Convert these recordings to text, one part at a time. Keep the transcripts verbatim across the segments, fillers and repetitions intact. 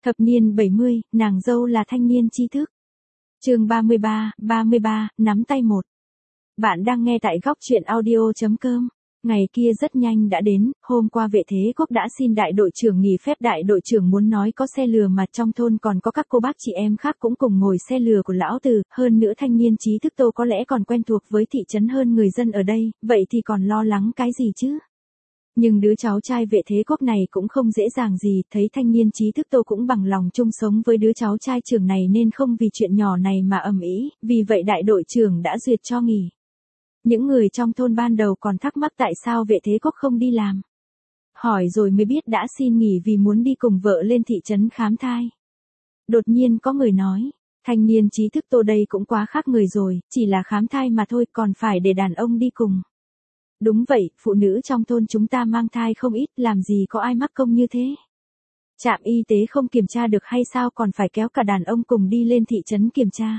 Thập niên bảy mươi, nàng dâu là thanh niên tri thức. Chương ba mươi ba, ba mươi ba, nắm tay một. Bạn đang nghe tại góc truyện audio chấm com. Ngày kia rất nhanh đã đến, hôm qua Vệ Thế Quốc đã xin đại đội trưởng nghỉ phép. Đại đội trưởng muốn nói có xe lừa mà trong thôn còn có các cô bác chị em khác cũng cùng ngồi xe lừa của lão Từ, hơn nữa thanh niên trí thức Tô có lẽ còn quen thuộc với thị trấn hơn người dân ở đây, vậy thì còn lo lắng cái gì chứ? Nhưng đứa cháu trai Vệ Thế Quốc này cũng không dễ dàng gì, thấy thanh niên trí thức Tô cũng bằng lòng chung sống với đứa cháu trai trưởng này nên không vì chuyện nhỏ này mà ầm ĩ, vì vậy đại đội trưởng đã duyệt cho nghỉ. Những người trong thôn ban đầu còn thắc mắc tại sao Vệ Thế Quốc không đi làm. Hỏi rồi mới biết đã xin nghỉ vì muốn đi cùng vợ lên thị trấn khám thai. Đột nhiên có người nói, thanh niên trí thức Tô đây cũng quá khác người rồi, chỉ là khám thai mà thôi còn phải để đàn ông đi cùng. Đúng vậy, phụ nữ trong thôn chúng ta mang thai không ít, làm gì có ai mắc công như thế. Trạm y tế không kiểm tra được hay sao còn phải kéo cả đàn ông cùng đi lên thị trấn kiểm tra.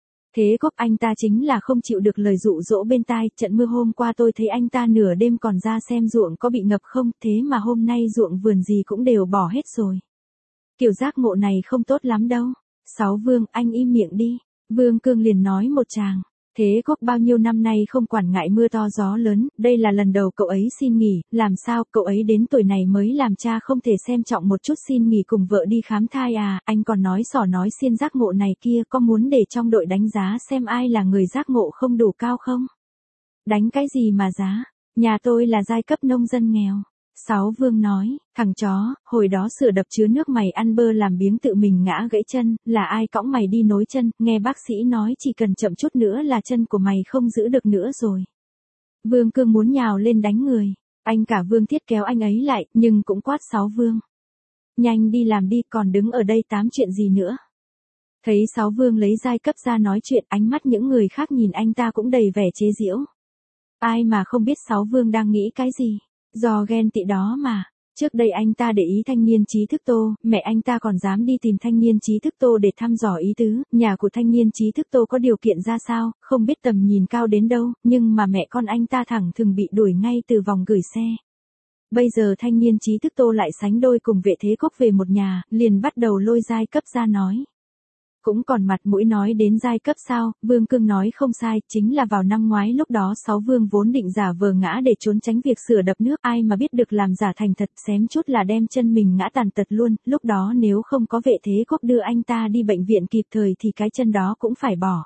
Thế Quốc anh ta chính là không chịu được lời dụ dỗ bên tai, trận mưa hôm qua tôi thấy anh ta nửa đêm còn ra xem ruộng có bị ngập không, thế mà hôm nay ruộng vườn gì cũng đều bỏ hết rồi. Kiểu giác ngộ này không tốt lắm đâu. Sáu Vương, anh im miệng đi. Vương Cương liền nói một tràng. Thế Quốc bao nhiêu năm nay không quản ngại mưa to gió lớn, đây là lần đầu cậu ấy xin nghỉ, làm sao cậu ấy đến tuổi này mới làm cha không thể xem trọng một chút xin nghỉ cùng vợ đi khám thai à, anh còn nói xỏ nói xiên giác ngộ này kia, có muốn để trong đội đánh giá xem ai là người giác ngộ không đủ cao không? Đánh cái gì mà giá, nhà tôi là giai cấp nông dân nghèo. Sáu Vương nói, thằng chó, hồi đó sửa đập chứa nước mày ăn bơ làm biếng tự mình ngã gãy chân, là ai cõng mày đi nối chân, nghe bác sĩ nói chỉ cần chậm chút nữa là chân của mày không giữ được nữa rồi. Vương Cương muốn nhào lên đánh người, anh cả Vương Thiết kéo anh ấy lại, nhưng cũng quát Sáu Vương. Nhanh đi làm đi, còn đứng ở đây tám chuyện gì nữa. Thấy Sáu Vương lấy giai cấp ra nói chuyện, ánh mắt những người khác nhìn anh ta cũng đầy vẻ chế giễu. Ai mà không biết Sáu Vương đang nghĩ cái gì. Do ghen tị đó mà, trước đây anh ta để ý thanh niên trí thức Tô, mẹ anh ta còn dám đi tìm thanh niên trí thức Tô để thăm dò ý tứ, nhà của thanh niên trí thức Tô có điều kiện ra sao, không biết tầm nhìn cao đến đâu, nhưng mà mẹ con anh ta thẳng thừng bị đuổi ngay từ vòng gửi xe. Bây giờ thanh niên trí thức Tô lại sánh đôi cùng Vệ Thế Quốc về một nhà, liền bắt đầu lôi giai cấp ra nói. Cũng còn mặt mũi nói đến giai cấp sao, Vương Cương nói không sai, chính là vào năm ngoái lúc đó Sáu Vương vốn định giả vờ ngã để trốn tránh việc sửa đập nước, ai mà biết được làm giả thành thật, xém chút là đem chân mình ngã tàn tật luôn, lúc đó nếu không có Vệ Thế Quốc đưa anh ta đi bệnh viện kịp thời thì cái chân đó cũng phải bỏ.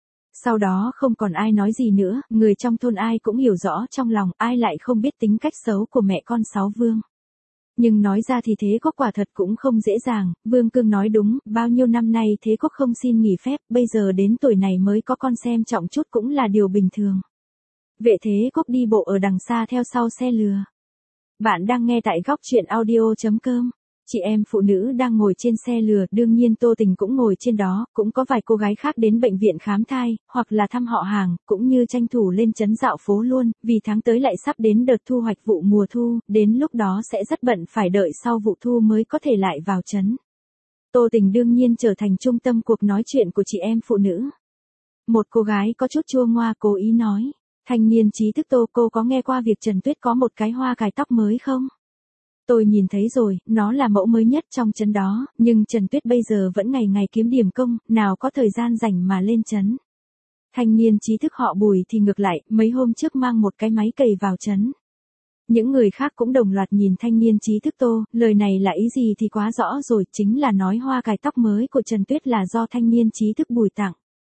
Sau đó không còn ai nói gì nữa, người trong thôn ai cũng hiểu rõ trong lòng, ai lại không biết tính cách xấu của mẹ con Sáu Vương. Nhưng nói ra thì Thế Quốc quả thật cũng không dễ dàng, Vương Cương nói đúng, bao nhiêu năm nay Thế Quốc không xin nghỉ phép, bây giờ đến tuổi này mới có con xem trọng chút cũng là điều bình thường. Vệ Thế Quốc đi bộ ở đằng xa theo sau xe lừa. Bạn đang nghe tại góc truyện audio chấm com. Chị em phụ nữ đang ngồi trên xe lừa, đương nhiên Tô Tình cũng ngồi trên đó, cũng có vài cô gái khác đến bệnh viện khám thai, hoặc là thăm họ hàng, cũng như tranh thủ lên trấn dạo phố luôn, vì tháng tới lại sắp đến đợt thu hoạch vụ mùa thu, đến lúc đó sẽ rất bận phải đợi sau vụ thu mới có thể lại vào trấn. Tô Tình đương nhiên trở thành trung tâm cuộc nói chuyện của chị em phụ nữ. Một cô gái có chút chua ngoa cố ý nói, thanh niên trí thức Tô, cô có nghe qua việc Trần Tuyết có một cái hoa cài tóc mới không? Tôi nhìn thấy rồi, nó là mẫu mới nhất trong trấn đó, nhưng Trần Tuyết bây giờ vẫn ngày ngày kiếm điểm công, nào có thời gian rảnh mà lên trấn. Thanh niên trí thức họ Bùi thì ngược lại, mấy hôm trước mang một cái máy cày vào trấn. Những người khác cũng đồng loạt nhìn thanh niên trí thức Tô, lời này là ý gì thì quá rõ rồi, chính là nói hoa cài tóc mới của Trần Tuyết là do thanh niên trí thức Bùi tặng.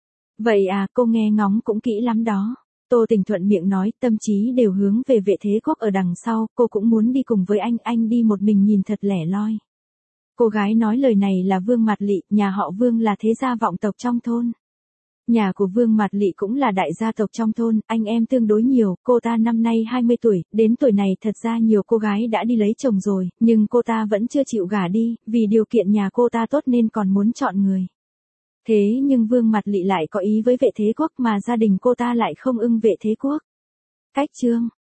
Vậy à, cô nghe ngóng cũng kỹ lắm đó. Tô Tình thuận miệng nói, tâm trí đều hướng về Vệ Thế Quốc ở đằng sau, cô cũng muốn đi cùng với anh, anh đi một mình nhìn thật lẻ loi. Cô gái nói lời này là Vương Mạt Lị, nhà họ Vương là thế gia vọng tộc trong thôn. Nhà của Vương Mạt Lị cũng là đại gia tộc trong thôn, anh em tương đối nhiều, cô ta năm nay hai mươi tuổi, đến tuổi này thật ra nhiều cô gái đã đi lấy chồng rồi, nhưng cô ta vẫn chưa chịu gả đi, vì điều kiện nhà cô ta tốt nên còn muốn chọn người. Thế nhưng Vương Mạt Lị lại có ý với Vệ Thế Quốc mà gia đình cô ta lại không ưng Vệ Thế Quốc. Cách chương